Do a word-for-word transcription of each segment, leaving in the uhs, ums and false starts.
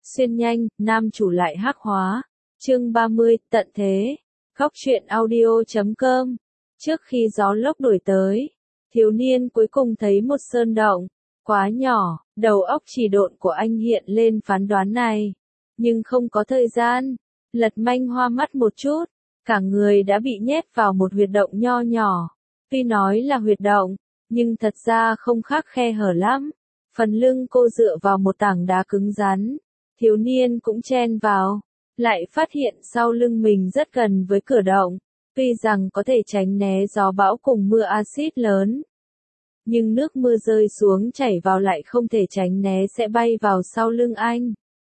xuyên nhanh, nam chủ lại hắc hóa. Chương ba mươi, tận thế. Góc truyện audio chấm com. Trước khi gió lốc đuổi tới, thiếu niên cuối cùng thấy một sơn động, quá nhỏ, đầu óc chỉ độn của anh hiện lên phán đoán này. Nhưng không có thời gian, Lật Manh hoa mắt một chút, cả người đã bị nhét vào một huyệt động nho nhỏ. Tuy nói là huyệt động, nhưng thật ra không khác khe hở lắm. Phần lưng cô dựa vào một tảng đá cứng rắn, thiếu niên cũng chen vào, lại phát hiện sau lưng mình rất gần với cửa động. Tuy rằng có thể tránh né gió bão cùng mưa axit lớn, nhưng nước mưa rơi xuống chảy vào lại không thể tránh né sẽ bay vào sau lưng anh.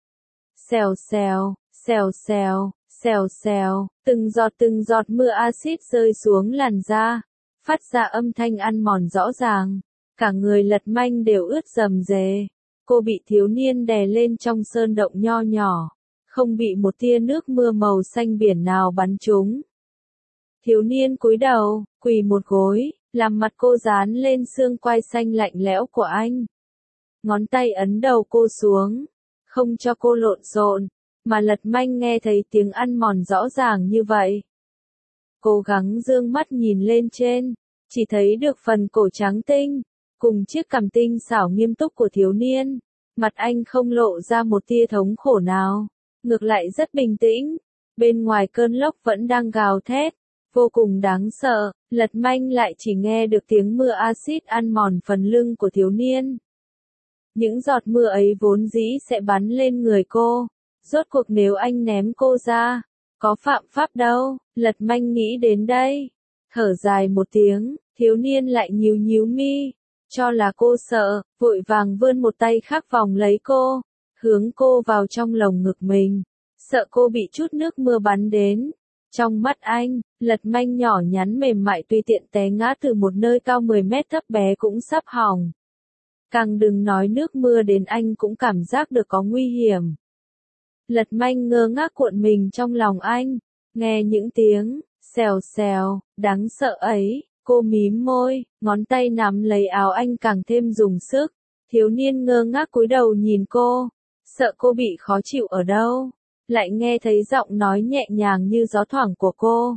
Xèo xèo, xèo xèo, xèo xèo, từng giọt từng giọt mưa axit rơi xuống làn da, phát ra âm thanh ăn mòn rõ ràng. Cả người Lật Manh đều ướt rầm rề. Cô bị thiếu niên đè lên trong sơn động nho nhỏ, không bị một tia nước mưa màu xanh biển nào bắn trúng. Thiếu niên cúi đầu, quỳ một gối, làm mặt cô dán lên xương quai xanh lạnh lẽo của anh. Ngón tay ấn đầu cô xuống, không cho cô lộn xộn, mà Lật Manh nghe thấy tiếng ăn mòn rõ ràng như vậy. Cố gắng dương mắt nhìn lên trên, chỉ thấy được phần cổ trắng tinh, cùng chiếc cằm tinh xảo nghiêm túc của thiếu niên. Mặt anh không lộ ra một tia thống khổ nào, ngược lại rất bình tĩnh. Bên ngoài cơn lốc vẫn đang gào thét, vô cùng đáng sợ. Lật Manh lại chỉ nghe được tiếng mưa axit ăn mòn phần lưng của thiếu niên. Những giọt mưa ấy vốn dĩ sẽ bắn lên người cô. Rốt cuộc nếu anh ném cô ra, có phạm pháp đâu. Lật Manh nghĩ đến đây, thở dài một tiếng. Thiếu niên lại nhíu nhíu mi, cho là cô sợ, vội vàng vươn một tay khác vòng lấy cô, hướng cô vào trong lồng ngực mình, sợ cô bị chút nước mưa bắn đến. Trong mắt anh, Lật Manh nhỏ nhắn mềm mại tùy tiện té ngã từ một nơi cao mười mét thấp bé cũng sắp hỏng. Càng đừng nói nước mưa đến anh cũng cảm giác được có nguy hiểm. Lật Manh ngơ ngác cuộn mình trong lòng anh, nghe những tiếng xèo xèo, đáng sợ ấy. Cô mím môi, ngón tay nắm lấy áo anh càng thêm dùng sức. Thiếu niên ngơ ngác cúi đầu nhìn cô, sợ cô bị khó chịu ở đâu. Lại nghe thấy giọng nói nhẹ nhàng như gió thoảng của cô.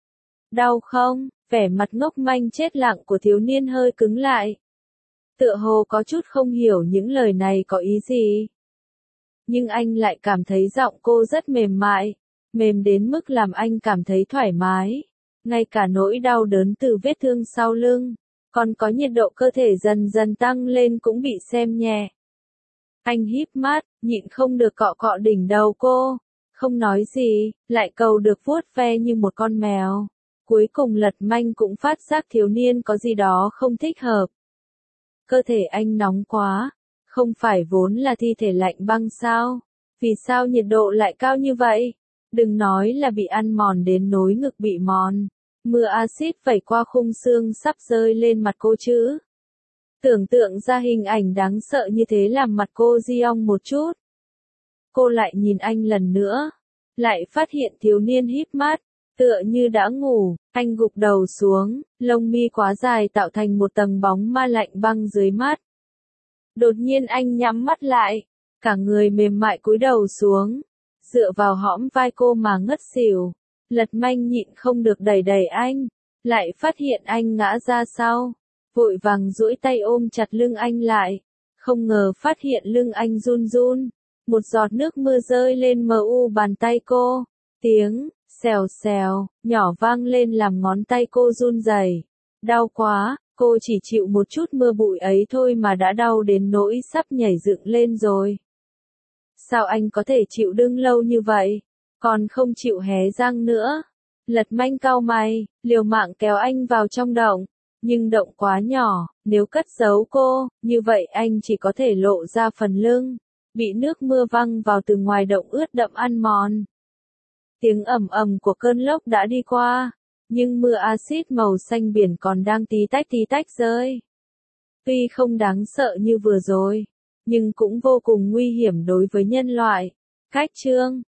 Đau không? Vẻ mặt ngốc manh chết lặng của thiếu niên hơi cứng lại. Tựa hồ có chút không hiểu những lời này có ý gì. Nhưng anh lại cảm thấy giọng cô rất mềm mại, mềm đến mức làm anh cảm thấy thoải mái. Ngay cả nỗi đau đớn từ vết thương sau lưng, còn có nhiệt độ cơ thể dần dần tăng lên cũng bị xem nhẹ. Anh híp mắt, nhịn không được cọ cọ đỉnh đầu cô, không nói gì, lại cầu được vuốt ve như một con mèo. Cuối cùng Lật Manh cũng phát giác thiếu niên có gì đó không thích hợp. Cơ thể anh nóng quá, không phải vốn là thi thể lạnh băng sao? Vì sao nhiệt độ lại cao như vậy? Đừng nói là bị ăn mòn đến nỗi ngực bị mòn. Mưa axit vẩy qua khung xương sắp rơi lên mặt cô chứ. Tưởng tượng ra hình ảnh đáng sợ như thế làm mặt cô di ong một chút. Cô lại nhìn anh lần nữa, lại phát hiện thiếu niên híp mắt, tựa như đã ngủ. Anh gục đầu xuống, lông mi quá dài tạo thành một tầng bóng ma lạnh băng dưới mắt. Đột nhiên anh nhắm mắt lại, cả người mềm mại cúi đầu xuống, dựa vào hõm vai cô mà ngất xỉu. Lật Manh nhịn không được đẩy đẩy anh, lại phát hiện anh ngã ra sau, vội vàng duỗi tay ôm chặt lưng anh lại, không ngờ phát hiện lưng anh run run, một giọt nước mưa rơi lên mờ u bàn tay cô, tiếng xèo xèo nhỏ vang lên làm ngón tay cô run rẩy. Đau quá, cô chỉ chịu một chút mưa bụi ấy thôi mà đã đau đến nỗi sắp nhảy dựng lên rồi. Sao anh có thể chịu đựng lâu như vậy? Còn không chịu hé răng nữa. Lật Manh cau mày, liều mạng kéo anh vào trong động. Nhưng động quá nhỏ, nếu cất giấu cô, như vậy anh chỉ có thể lộ ra phần lưng. Bị nước mưa văng vào từ ngoài động ướt đậm ăn mòn. Tiếng ầm ầm của cơn lốc đã đi qua, nhưng mưa axit màu xanh biển còn đang tí tách tí tách rơi. Tuy không đáng sợ như vừa rồi, nhưng cũng vô cùng nguy hiểm đối với nhân loại. Cách chương